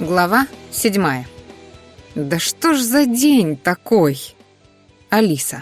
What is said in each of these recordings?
Глава 7. Да что ж за день такой? Алиса.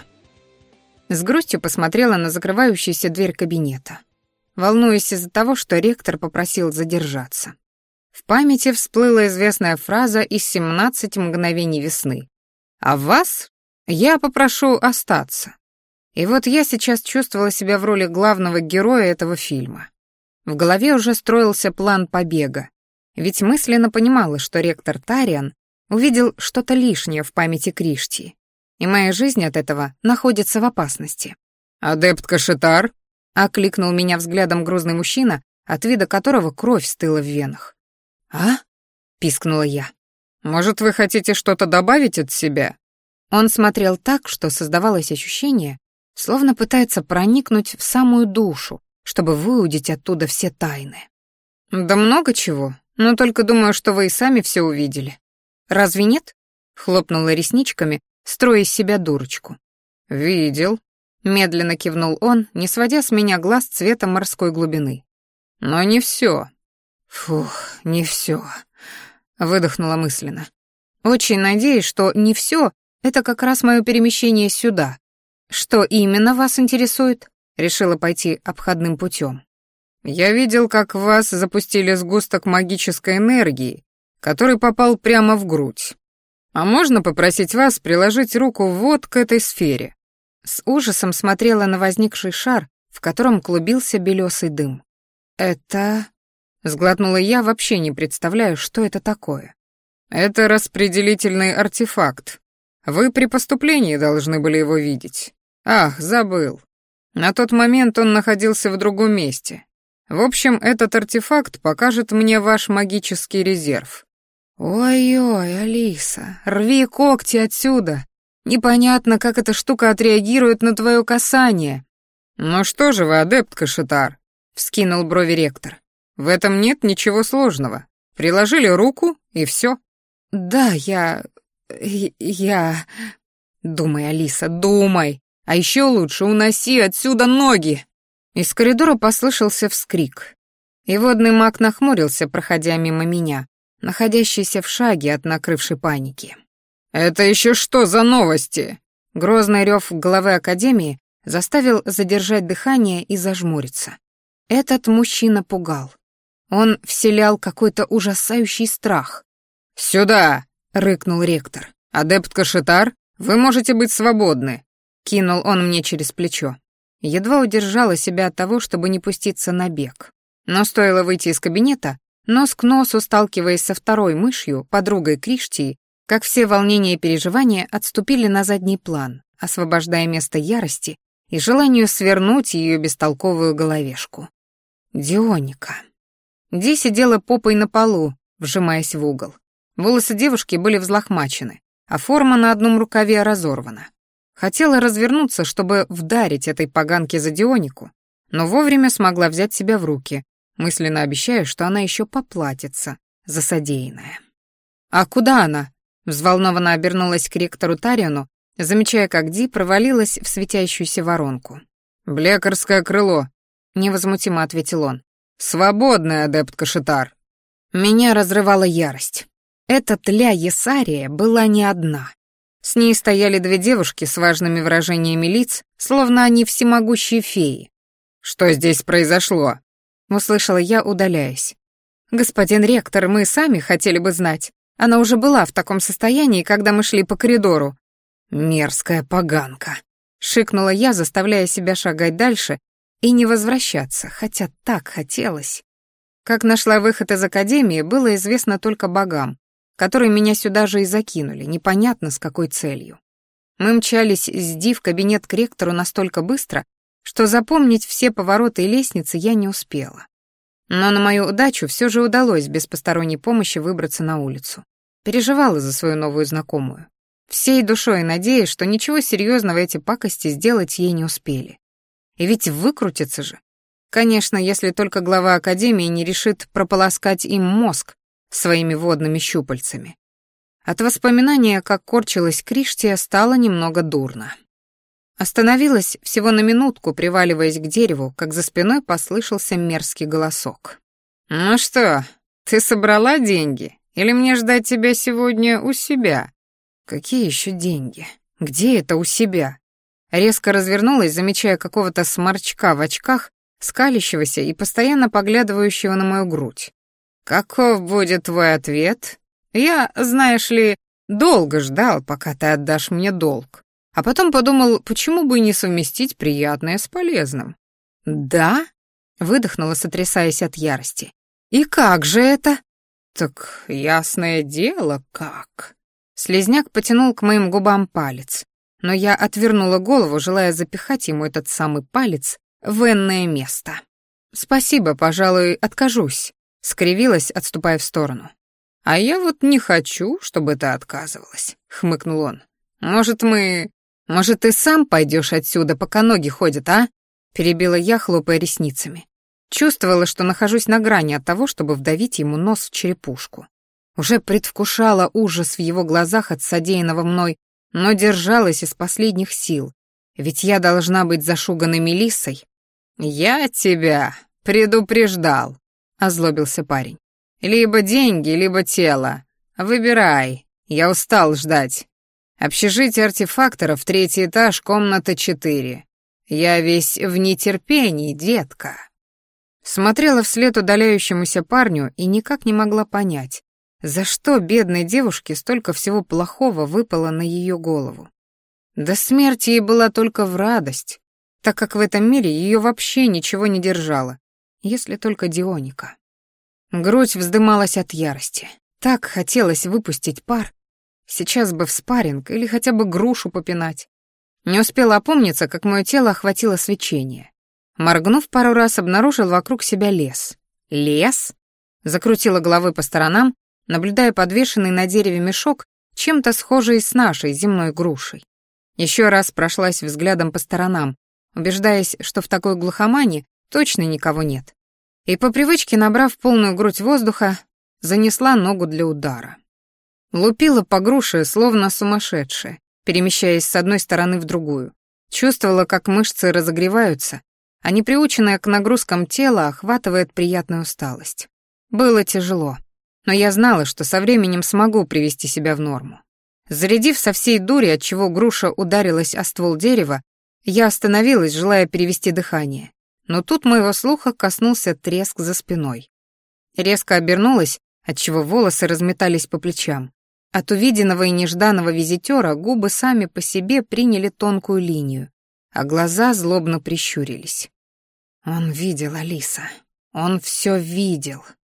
С грустью посмотрела на закрывающуюся дверь кабинета, волнуясь из-за того, что ректор попросил задержаться. В памяти всплыла известная фраза из «17 мгновений весны». «А вас я попрошу остаться». И вот я сейчас чувствовала себя в роли главного героя этого фильма. В голове уже строился план побега, ведь мысленно понимала, что ректор Тариан увидел что-то лишнее в памяти Криштии, и моя жизнь от этого находится в опасности. «Адептка Шитар?» — окликнул меня взглядом грузный мужчина, от вида которого кровь стыла в венах. «А?» — пискнула я. «Может, вы хотите что-то добавить от себя?» Он смотрел так, что создавалось ощущение, словно пытается проникнуть в самую душу, чтобы выудить оттуда все тайны. «Да много чего, но только думаю, что вы и сами все увидели. Разве нет?» — хлопнула ресничками, строя из себя дурочку. «Видел», — медленно кивнул он, не сводя с меня глаз цвета морской глубины. «Но не все». «Фух, не все», — выдохнула мысленно. «Очень надеюсь, что не все — это как раз мое перемещение сюда. Что именно вас интересует?» — решила пойти обходным путем. «Я видел, как в вас запустили сгусток магической энергии, который попал прямо в грудь. А можно попросить вас приложить руку вот к этой сфере?» С ужасом смотрела на возникший шар, в котором клубился белесый дым. «Это...» — сглотнула я, вообще не представляю, что это такое. «Это распределительный артефакт. Вы при поступлении должны были его видеть. Ах, забыл. На тот момент он находился в другом месте. В общем, этот артефакт покажет мне ваш магический резерв». «Ой-ой, Алиса, рви когти отсюда. Непонятно, как эта штука отреагирует на твое касание». «Ну что же вы, адептка Шитар?» — вскинул брови ректор. «В этом нет ничего сложного. Приложили руку, и все». «Да, я... Думай, Алиса, думай. А еще лучше уноси отсюда ноги». Из коридора послышался вскрик, и водный маг нахмурился, проходя мимо меня, находящийся в шаге от накрывшей паники. «Это еще что за новости?» Грозный рев главы Академии заставил задержать дыхание и зажмуриться. Этот мужчина пугал. Он вселял какой-то ужасающий страх. «Сюда!» — рыкнул ректор. «Адептка Шитар, вы можете быть свободны», — кинул он мне через плечо. Едва удержала себя от того, чтобы не пуститься на бег. Но стоило выйти из кабинета, нос к носу сталкиваясь со второй мышью, подругой Криштии, как все волнения и переживания отступили на задний план, освобождая место ярости и желанию свернуть ее бестолковую головешку. Дионика. Ди сидела попой на полу, вжимаясь в угол. Волосы девушки были взлохмачены, а форма на одном рукаве разорвана. Хотела развернуться, чтобы вдарить этой поганке за Дионику, но вовремя смогла взять себя в руки, мысленно обещая, что она еще поплатится за содеянное. «А куда она?» — взволнованно обернулась к ректору Тариану, замечая, как Ди провалилась в светящуюся воронку. «В лекарское крыло», — невозмутимо ответил он. «Свободная, адептка Шитар». Меня разрывала ярость. Эта тля Есария была не одна. С ней стояли две девушки с важными выражениями лиц, словно они всемогущие феи. «Что здесь произошло?» — услышала я, удаляясь. «Господин ректор, мы сами хотели бы знать. Она уже была в таком состоянии, когда мы шли по коридору». «Мерзкая поганка», — шикнула я, заставляя себя шагать дальше и не возвращаться, хотя так хотелось. Как нашла выход из академии, было известно только богам, которые меня сюда же и закинули, непонятно с какой целью. Мы мчались с Ди в кабинет к ректору настолько быстро, что запомнить все повороты и лестницы я не успела. Но на мою удачу все же удалось без посторонней помощи выбраться на улицу. Переживала за свою новую знакомую. Всей душой надеясь, что ничего серьезного эти пакости сделать ей не успели. И ведь выкрутиться же. Конечно, если только глава Академии не решит прополоскать им мозг своими водными щупальцами. От воспоминания, как корчилась Криштия, стало немного дурно. Остановилась всего на минутку, приваливаясь к дереву, как за спиной послышался мерзкий голосок. «Ну что, ты собрала деньги Или мне ждать тебя сегодня у себя?» «Какие еще деньги? Где это у себя?» Резко развернулась, замечая какого-то сморчка в очках, скалящегося и постоянно поглядывающего на мою грудь. «Каков будет твой ответ? Я, знаешь ли, долго ждал, пока ты отдашь мне долг. А потом подумал, почему бы и не совместить приятное с полезным». «Да?» — выдохнула, сотрясаясь от ярости. «И как же это?» «Так ясное дело, как?» Слизняк потянул к моим губам палец, но я отвернула голову, желая запихать ему этот самый палец в энное место. «Спасибо, пожалуй, откажусь», — скривилась, отступая в сторону. «А я вот не хочу, чтобы ты отказывалась», — хмыкнул он. «Может, ты сам пойдешь отсюда, пока ноги ходят, а?» — перебила я, хлопая ресницами. Чувствовала, что нахожусь на грани от того, чтобы вдавить ему нос в черепушку. Уже предвкушала ужас в его глазах от содеянного мной, но держалась из последних сил, ведь я должна быть зашуганной Мелиссой. «Я тебя предупреждал», — озлобился парень. «Либо деньги, либо тело. Выбирай, я устал ждать. Общежитие артефакторов, 3-й этаж, комната 4. Я весь в нетерпении, детка». Смотрела вслед удаляющемуся парню и никак не могла понять, за что бедной девушке столько всего плохого выпало на ее голову. До смерти ей была только в радость, так как в этом мире ее вообще ничего не держало, если только Дионика. Грудь вздымалась от ярости. Так хотелось выпустить пар. Сейчас бы в спарринг или хотя бы грушу попинать. Не успела опомниться, как мое тело охватило свечение. Моргнув пару раз, обнаружил вокруг себя лес. «Лес?» Закрутила головой по сторонам, наблюдая подвешенный на дереве мешок, чем-то схожий с нашей земной грушей. Еще раз прошлась взглядом по сторонам, убеждаясь, что в такой глухомане точно никого нет. И по привычке, набрав полную грудь воздуха, занесла ногу для удара. Лупила по груше, словно сумасшедшая, перемещаясь с одной стороны в другую. Чувствовала, как мышцы разогреваются, а неприученное к нагрузкам тело охватывает приятная усталость. Было тяжело, но я знала, что со временем смогу привести себя в норму. Зарядив со всей дури, отчего груша ударилась о ствол дерева, я остановилась, желая перевести дыхание. Но тут моего слуха коснулся треск за спиной. Резко обернулась, отчего волосы разметались по плечам. От увиденного и нежданного визитера губы сами по себе приняли тонкую линию, а глаза злобно прищурились. Он видел, Алиса. Он все видел.